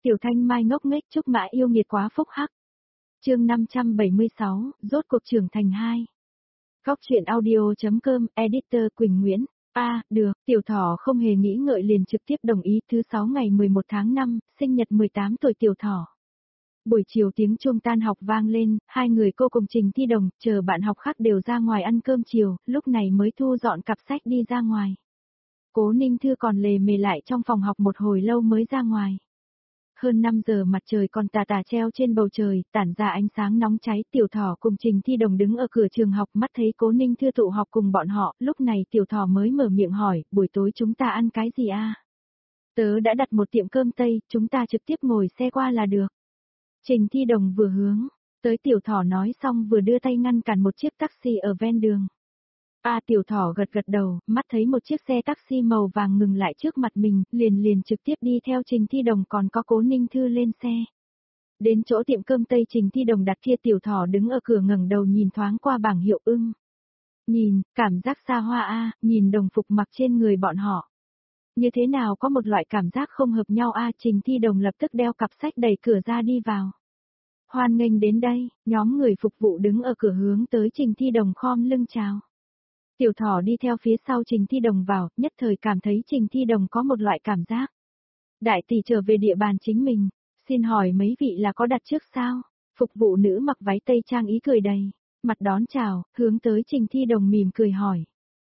Tiểu Thanh Mai ngốc nghếch chúc mã yêu nghiệt quá phúc hắc. Chương 576, rốt cuộc trưởng thành 2. Góc truyện audio.com, editor Quỳnh Nguyễn. Được, Tiểu Thỏ không hề nghĩ ngợi liền trực tiếp đồng ý. Thứ 6 ngày 11 tháng 5, sinh nhật 18 tuổi Tiểu Thỏ. Buổi chiều tiếng chuông tan học vang lên, hai người cô cùng Trình Thi Đồng, chờ bạn học khác đều ra ngoài ăn cơm chiều, lúc này mới thu dọn cặp sách đi ra ngoài. Cố Ninh Thư còn lề mề lại trong phòng học một hồi lâu mới ra ngoài. Hơn 5 giờ mặt trời còn tà tà treo trên bầu trời, tản ra ánh sáng nóng cháy. Tiểu Thỏ cùng Trình Thi Đồng đứng ở cửa trường học, mắt thấy Cố Ninh Thư tụ họp cùng bọn họ, lúc này Tiểu Thỏ mới mở miệng hỏi, buổi tối chúng ta ăn cái gì a? Tớ đã đặt một tiệm cơm Tây, chúng ta trực tiếp ngồi xe qua là được. Trình Thi Đồng vừa hướng tới Tiểu Thỏ nói xong vừa đưa tay ngăn cản một chiếc taxi ở ven đường. Tiểu Thỏ gật gật đầu, mắt thấy một chiếc xe taxi màu vàng ngừng lại trước mặt mình, liền trực tiếp đi theo Trình Thi Đồng còn có Cố Ninh Thư lên xe. Đến chỗ tiệm cơm Tây Trình Thi Đồng đặt kia, Tiểu Thỏ đứng ở cửa ngẩng đầu nhìn thoáng qua bảng hiệu Nhìn, cảm giác xa hoa nhìn đồng phục mặc trên người bọn họ. Như thế nào có một loại cảm giác không hợp nhau Trình Thi Đồng lập tức đeo cặp sách đẩy cửa ra đi vào. Hoan nghênh đến đây, nhóm người phục vụ đứng ở cửa hướng tới Trình Thi Đồng khom lưng chào. Tiểu Thỏ đi theo phía sau Trình Thi Đồng vào, nhất thời cảm thấy Trình Thi Đồng có một loại cảm giác. Đại tỷ trở về địa bàn chính mình, xin hỏi mấy vị là có đặt trước sao? Phục vụ nữ mặc váy tây trang ý cười đầy, mặt đón chào, hướng tới Trình Thi Đồng mỉm cười hỏi.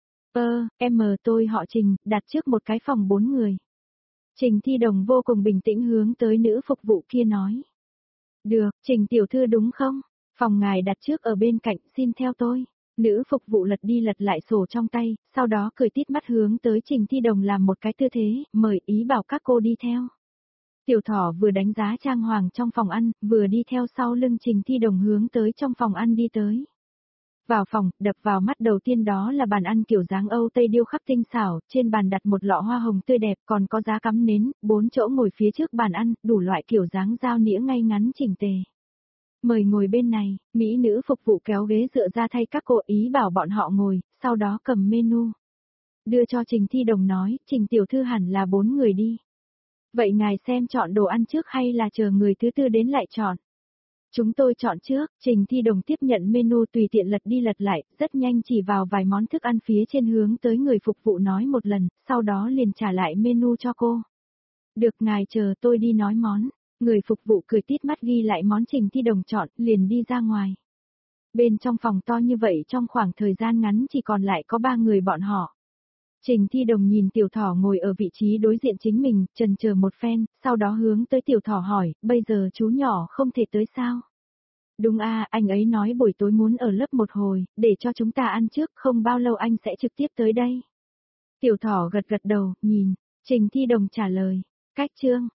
Tôi họ Trình, đặt trước một cái phòng 4 người. Trình Thi Đồng vô cùng bình tĩnh hướng tới nữ phục vụ kia nói. Được, Trình tiểu thư đúng không? Phòng ngài đặt trước ở bên cạnh, xin theo tôi. Nữ phục vụ lật đi lật lại sổ trong tay, sau đó cười tít mắt hướng tới Trình Thi Đồng làm một cái tư thế, mời ý bảo các cô đi theo. Tiểu Thỏ vừa đánh giá trang hoàng trong phòng ăn, vừa đi theo sau lưng Trình Thi Đồng hướng tới trong phòng ăn đi tới. Vào phòng, đập vào mắt đầu tiên đó là bàn ăn kiểu dáng Âu Tây điêu khắc tinh xảo, trên bàn đặt một lọ hoa hồng tươi đẹp, còn có giá cắm nến, 4 chỗ ngồi phía trước bàn ăn, đủ loại kiểu dáng dao nĩa ngay ngắn chỉnh tề. Mời ngồi bên này, mỹ nữ phục vụ kéo ghế dựa ra thay các cô, ý bảo bọn họ ngồi, sau đó cầm menu. Đưa cho Trình Thi Đồng nói, Trình tiểu thư hẳn là 4 người đi. Vậy ngài xem chọn đồ ăn trước hay là chờ người thứ tư đến lại chọn? Chúng tôi chọn trước. Trình Thi Đồng tiếp nhận menu tùy tiện lật đi lật lại, rất nhanh chỉ vào vài món thức ăn phía trên hướng tới người phục vụ nói một lần, sau đó liền trả lại menu cho cô. Được, ngài chờ tôi đi nói món. Người phục vụ cười tít mắt ghi lại món Trình Thi Đồng chọn, liền đi ra ngoài. Bên trong phòng to như vậy trong khoảng thời gian ngắn chỉ còn lại có 3 người bọn họ. Trình Thi Đồng nhìn Tiểu Thỏ ngồi ở vị trí đối diện chính mình, chần chờ một phen, sau đó hướng tới Tiểu Thỏ hỏi, bây giờ chú nhỏ không thể tới sao? Đúng anh ấy nói buổi tối muốn ở lớp một hồi, để cho chúng ta ăn trước, không bao lâu anh sẽ trực tiếp tới đây. Tiểu Thỏ gật gật đầu, nhìn, Trình Thi Đồng trả lời, cách chương.